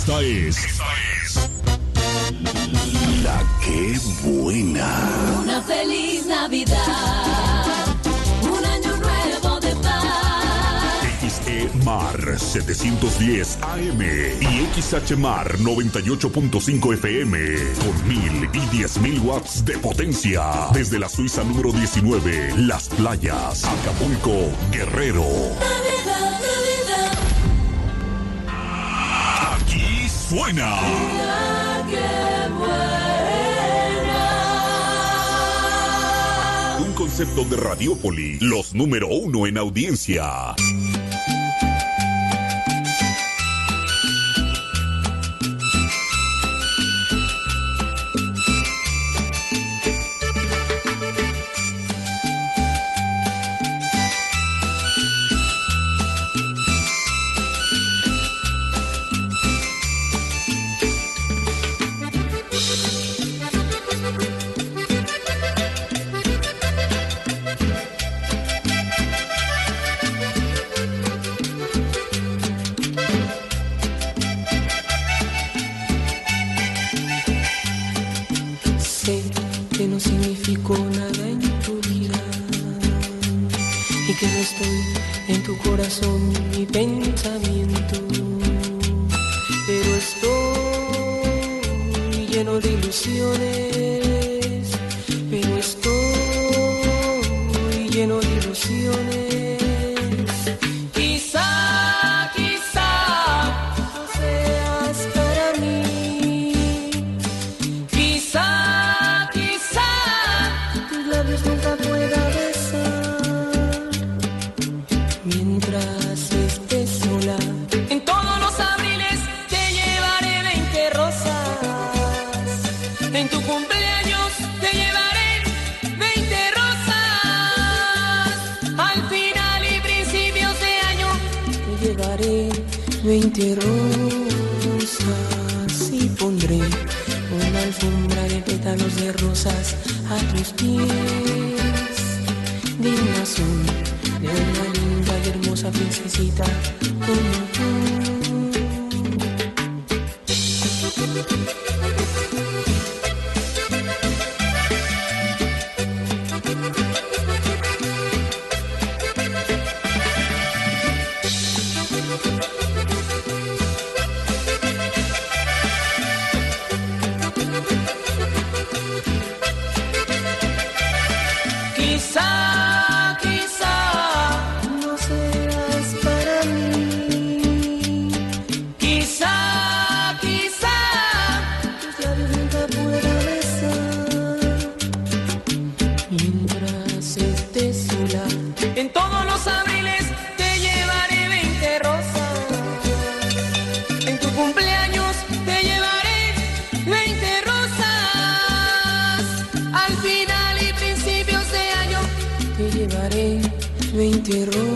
Esta es La Que Buena. Una feliz Navidad, un año nuevo de paz. XEMAR 710 AM y XHMAR 98.5 FM con 1000 y 10.000 watts de potencia. Desde la Suiza número 19, Las Playas, Acapulco, Guerrero. Navidad, Navidad. Aquí suena La Que Buena. un concepto de Radiópolis, los número 1 en audiencia. Sé que no significó nada en tu vida y que no estoy en tu corazón ni pensamiento, pero estoy lleno de ilusiones, pero estoy lleno de ilusiones. Quizá no seas para mí. Quizá tus labios nunca pueda besar mientras estés sola. En todos los abriles te llevaré 20 rosas. En tu cumpleaños te llevaré 20 rosas. Al final y principios de año te llevaré 20 rosas y pondré una alfombra de pétalos de rosas a tus pies, dignas son de una linda y hermosa princesita como tú. Quizá no seas para mí. Quizá tus labios nunca pueda besar mientras estés sola. En todos los abriles te llevaré 20 rosas. En tu cumpleaños te llevaré 20 rosas. Al final y principios de año te llevaré 20 rosas.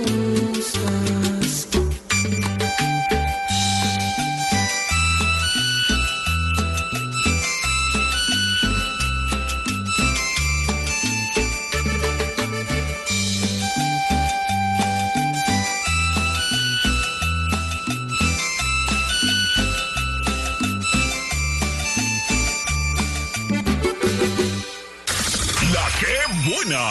La Que Buena.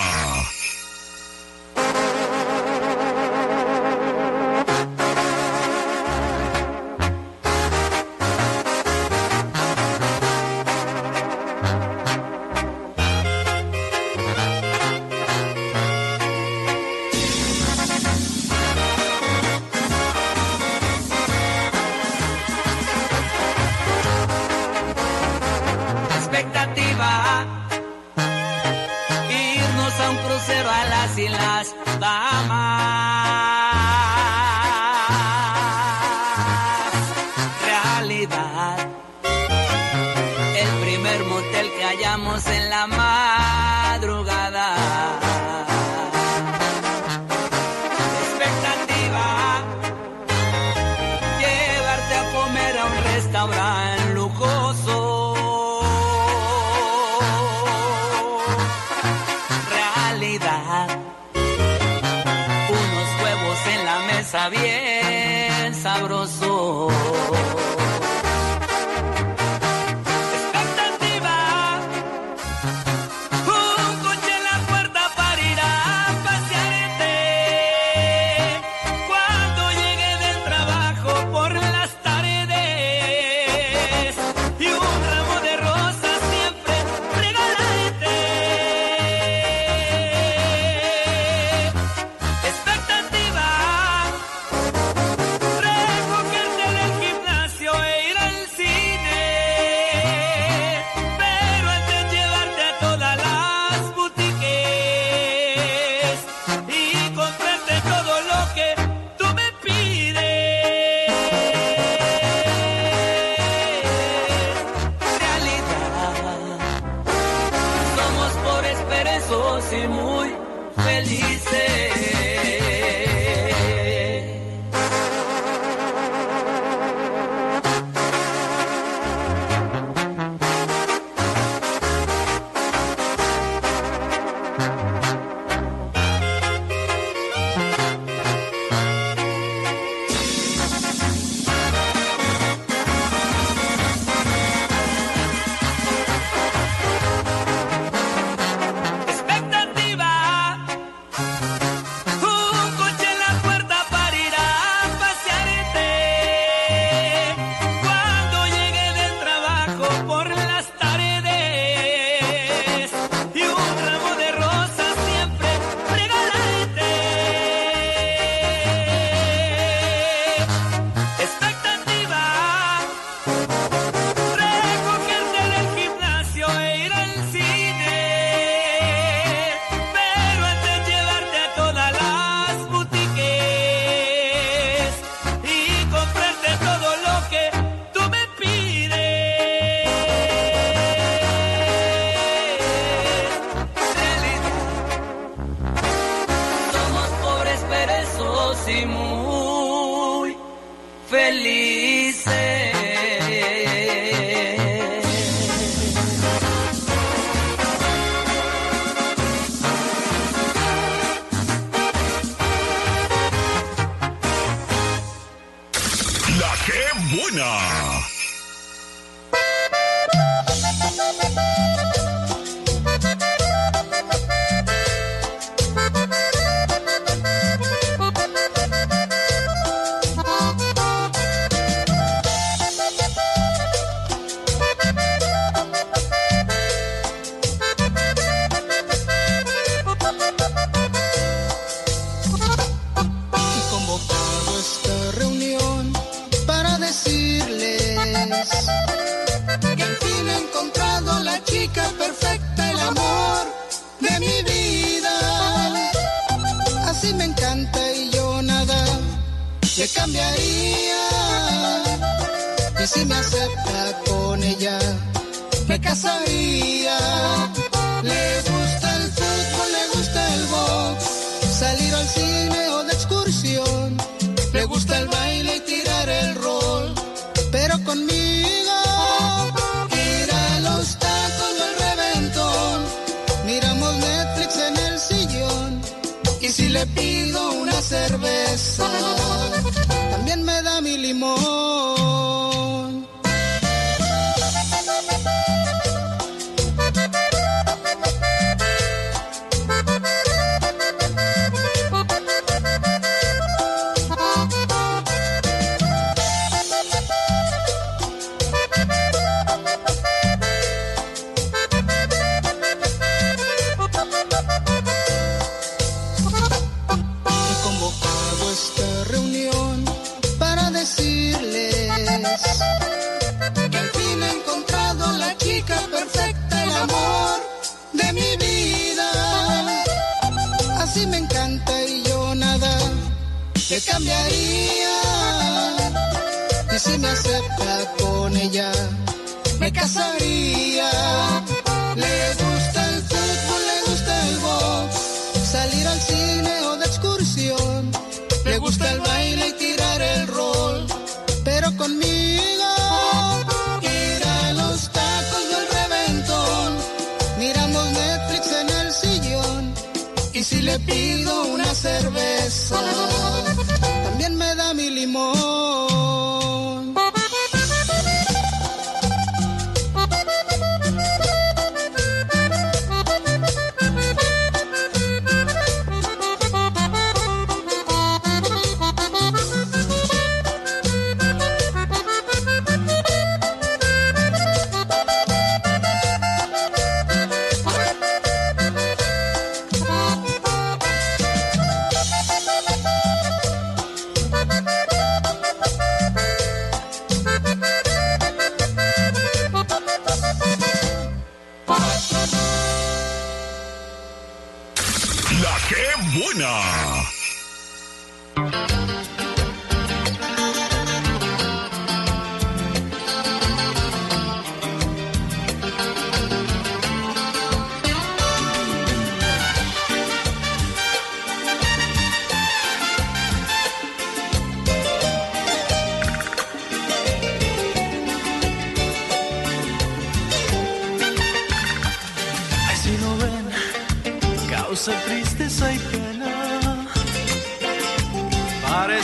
Expectativa, irnos a un crucero a las Islas Bahamas. Realidad, el primer motel que hallamos en la madrugada. Expectativa, llevarte a comer a un restaurante lujoso. Realidad, unos huevos en la mesa bien sabrosos. felices.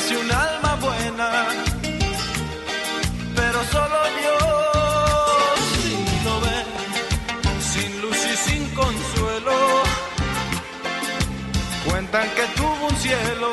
parece un alma buena, pero solo Dios sí lo ve, sin luz y sin consuelo. Cuentan que tuvo un cielo,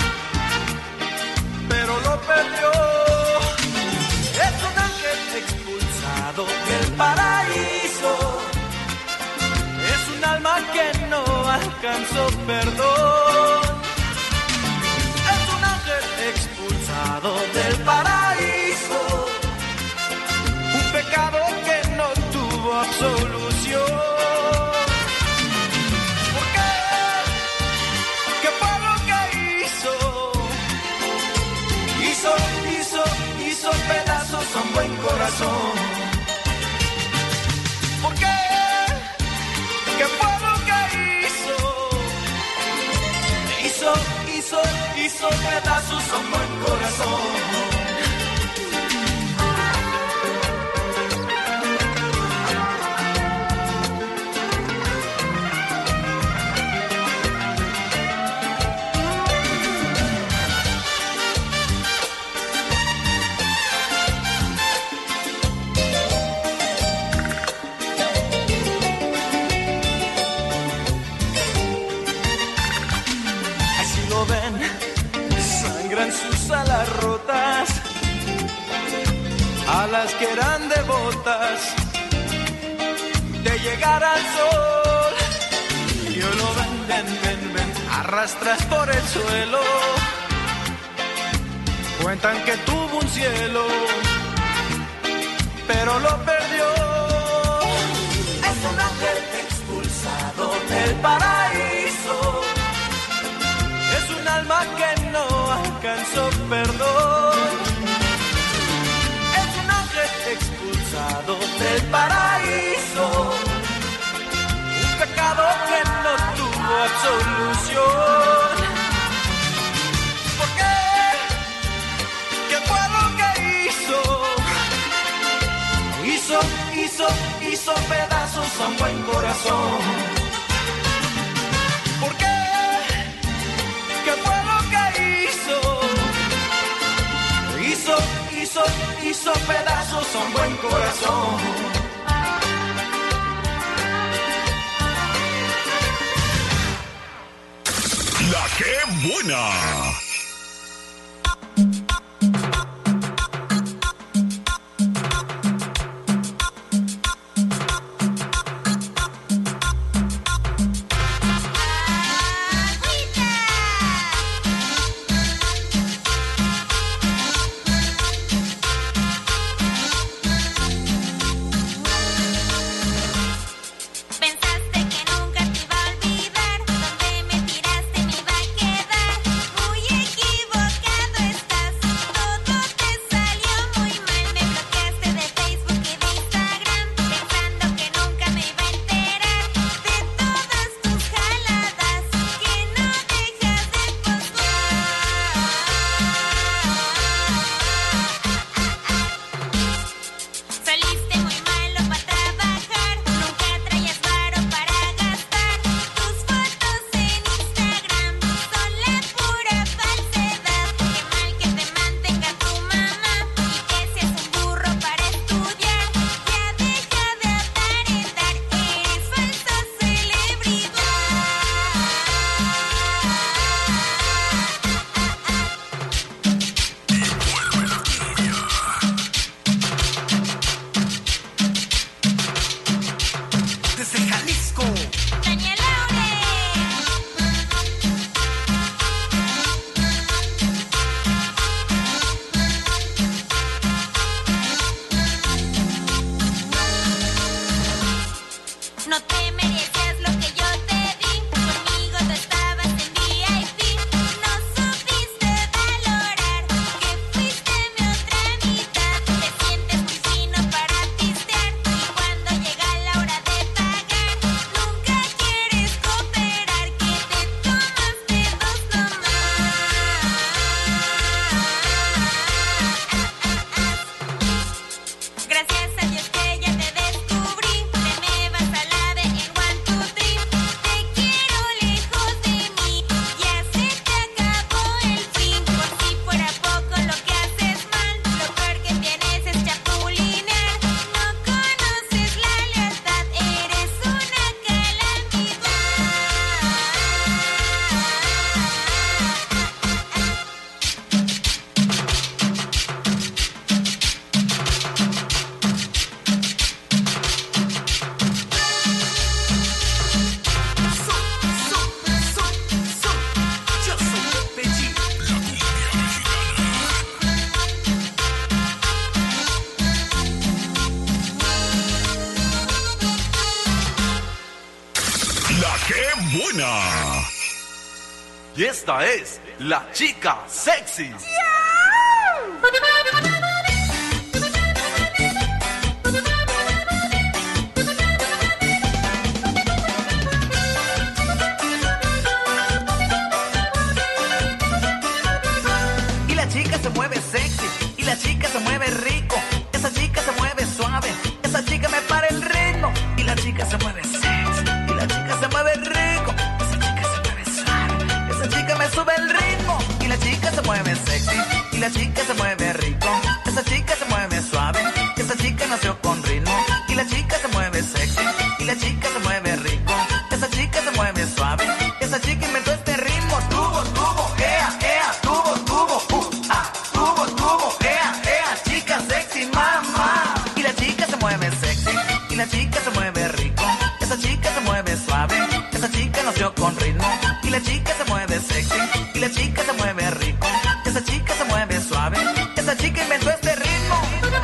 pero lo perdió. Es un ángel expulsado del paraíso, es un alma que no alcanzó perdón. Es un ángel expulsado del paraíso, un pecado que no tuvo absolución. ¿Por qué? ¿Qué fue lo que hizo? Hizo pedazos a un buen corazón. ¿Por qué? ¿Qué fue lo que hizo? Hizo pedazos a un buen corazón. Sus alas rotas, alas que eran devotas de llegar al sol, y hoy lo ven, arrastras por el suelo. Cuentan que tuvo un cielo, pero lo perdió. Es un ángel expulsado del paraíso, es un alma que no alcanzó perdón. Es un ángel expulsado del paraíso, un pecado que no tuvo absolución. ¿Por qué? ¿Qué fue lo que hizo? Hizo pedazos a un buen corazón. ¿Por qué? ¿Qué fue lo que hizo? Hizo pedazos a un buen corazón. La que buena. Pensaste que nunca te iba a olvidar, donde me tiraste me iba a quedar. Muy buena! Y esta es la chica sexy. Y la chica se mueve sexy, y la chica se mueve rico. Esa chica se mueve suave, esa chica me para el ritmo. Y la chica se mueve sexy, y la chica se mueve rico. Esa chica se mueve suave, esa chica me sube el ritmo. Y la chica se mueve sexy, y la chica se mueve rico. Esa chica se mueve suave, esa chica nació con ritmo. Y la chica se mueve sexy, y la chica se mueve rico. Esa chica se mueve suave, esa chica inventó este ritmo. Tubo, tubo, ea, ea, tubo, tubo, tubo, tubo, ea, ea, chica sexy, mamá. Y la chica se mueve sexy, y la chica se mueve rico. Esa chica se mueve suave, esa chica nació con ritmo. Y la chica se mueve sexy, y la chica se mueve rico. Esa chica se mueve suave, esa chica inventó este ritmo.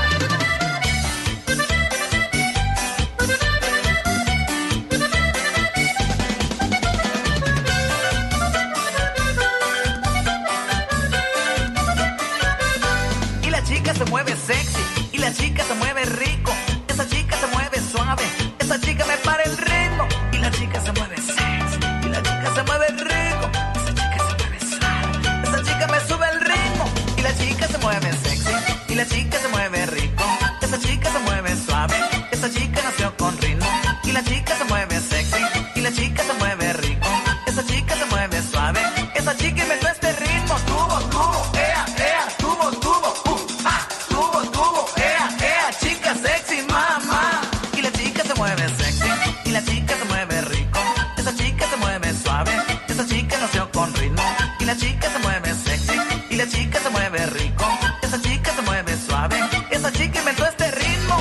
Y la chica se mueve sexy, y la chica se mueve rico. Esa chica se mueve suave, esa chica me para el ritmo. Y la chica se mueve sexy, y la chica se mueve rico. Esa chica se mueve suave, esa chica me sube el ritmo. Y la chica se mueve sexy, y la chica se mueve rico. Esa chica se mueve suave, esa chica nació con ritmo. Y la chica se mueve sexy, y la chica se mueve rico. Esa chica se mueve suave, esa chica inventó este ritmo. Tubo, tubo, ea, ea, tubo, tubo, tubo, tubo, ea, ea, chica sexy, mamá. Y la chica se mueve sexy, y la chica se mueve rico. Esa chica se mueve suave, esa chica nació con ritmo. Y la chica se mueve sexy, y la chica se mueve rico. Esa chica se mueve suave, esa chica inventó este ritmo.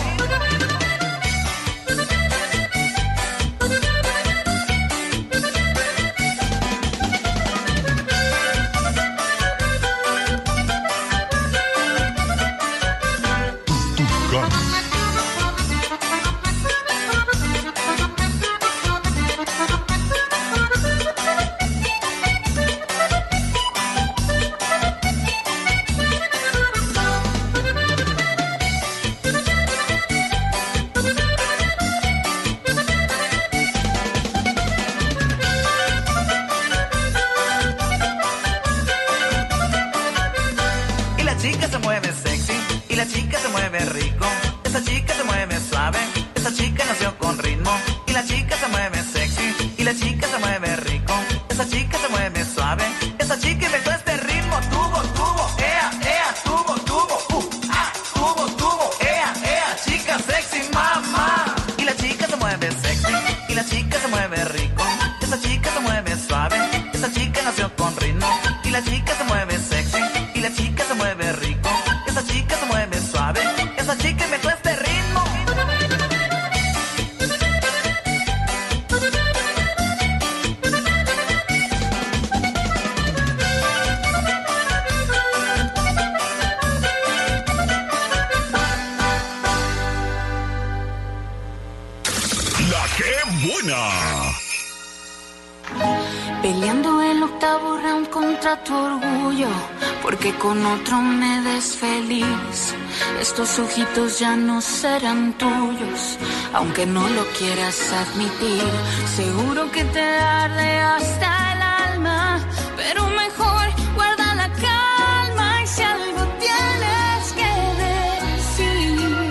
Y la chica se mueve sexy, y la chica se mueve rico. Esa chica se mueve suave, esa chica nació con ritmo. Y la chica se mueve sexy, y la chica se mueve rico. Esa chica se mueve suave, esa chica inventó este ritmo. Tubo, tubo, ea, ea, tubo, tubo, tubo, tubo, ea, ea, chica sexy, mamá. Y la chica se mueve sexy, y la chica se mueve rico. Esa chica se mueve suave, esa chica nació con ritmo. Y la chica se mueve sexy, y la chica se mueve rico. Esa chica se mueve suave, esa chica inventó este ritmo. ¡La que buena! Peleando el octavo round contra tu orgullo, porque con otro me des feliz. Estos ojitos ya no serán tuyos, aunque no lo quieras admitir. Seguro que te arde hasta el alma, pero mejor guarda la calma. Y si algo tienes que decir,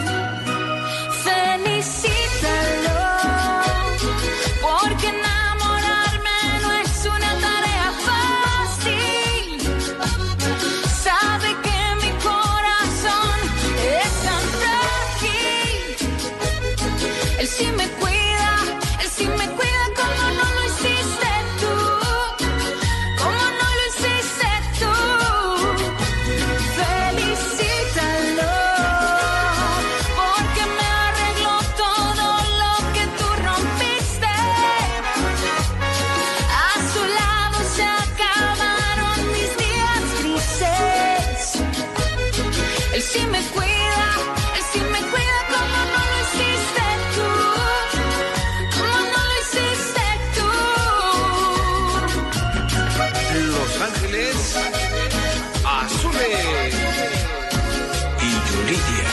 felicítalo, porque enamorarme no es una tarea fácil. Sabe que mi corazón es tan frágil. Él sí me cuida como no lo hiciste tú. Ángeles, Azule y Yuridia.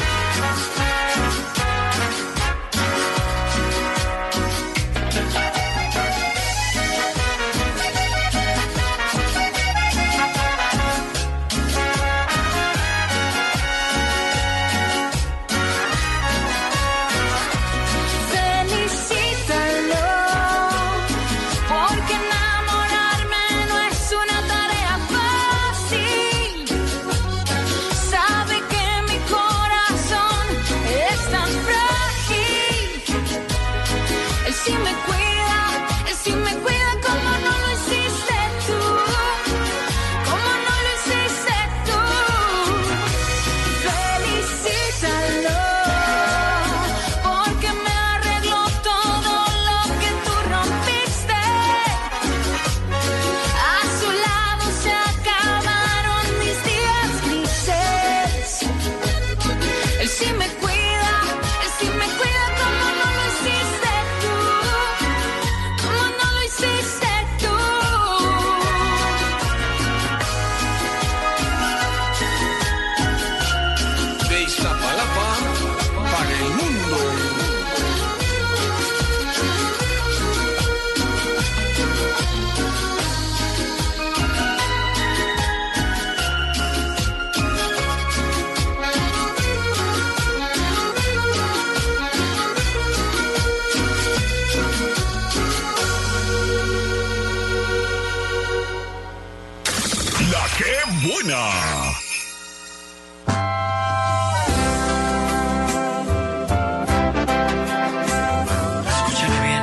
Escúchame bien.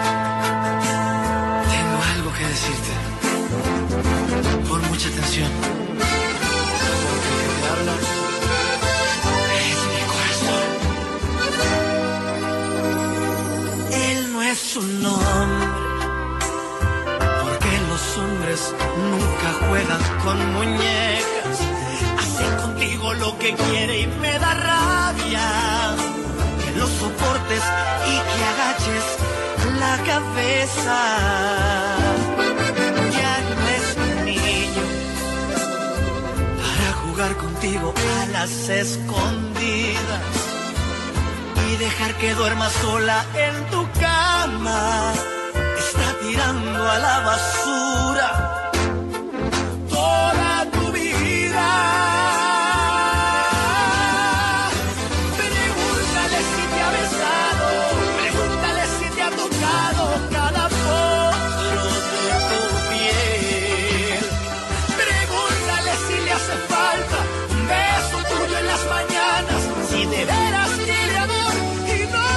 Tengo algo que decirte. Pon mucha atención. Porque el que te habla es mi corazón. Él no es un hombre, porque los hombres nunca juegan con muñecas. Hace contigo lo que quiere y me da rabia que lo soportes y que agaches la cabeza. Ya no es un niño para jugar contigo a las escondidas y dejar que duermas sola en tu cama. Está tirando a la basura toda tu vida. Pregúntale si te ha besado, pregúntale si te ha tocado cada poro de tu piel. Pregúntale si le hace falta un beso tuyo en las mañanas, si de veras quiere amor y no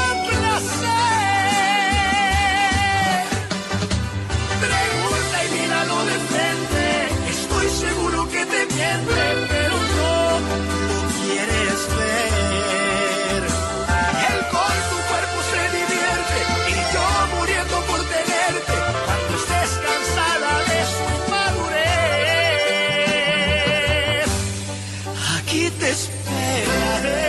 placer. Pregunta y míralo de frente, estoy seguro que te miente, pero no lo quieres ver. Él con tu cuerpo se divierte y yo muriendo por tenerte cuando estés cansada de su inmadurez. Aquí te esperaré.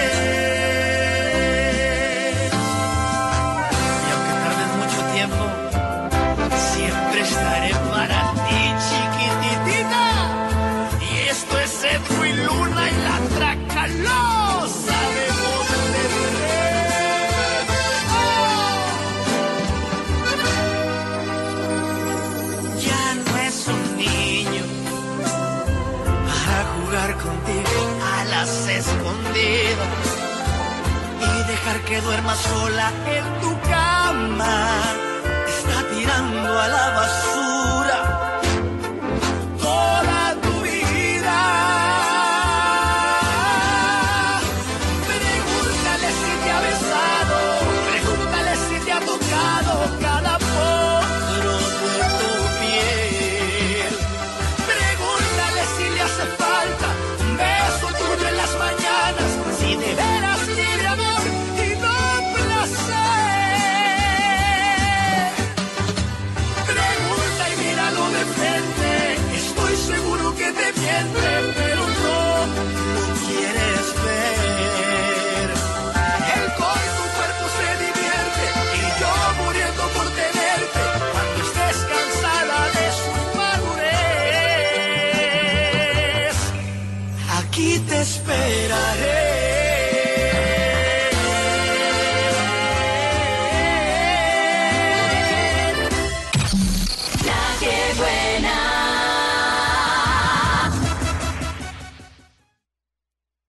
Y aunque tardes mucho tiempo, siempre estaré para ti, chiquititita. Y esto es Edwin Luna y la Tracalosa de Monterrey. Ya no es un niño para jugar contigo a las escondidas y dejar que duermas sola en tu cama. Está tirando a la basura toda tu vida. Pregúntale si te ha besado, pregúntale si te ha tocado cada poro de tu piel. Pregúntale si le hace falta un beso tuyo en las mañanas, si de veras quiere amor y no placer. Pregunta aquí te esperaré.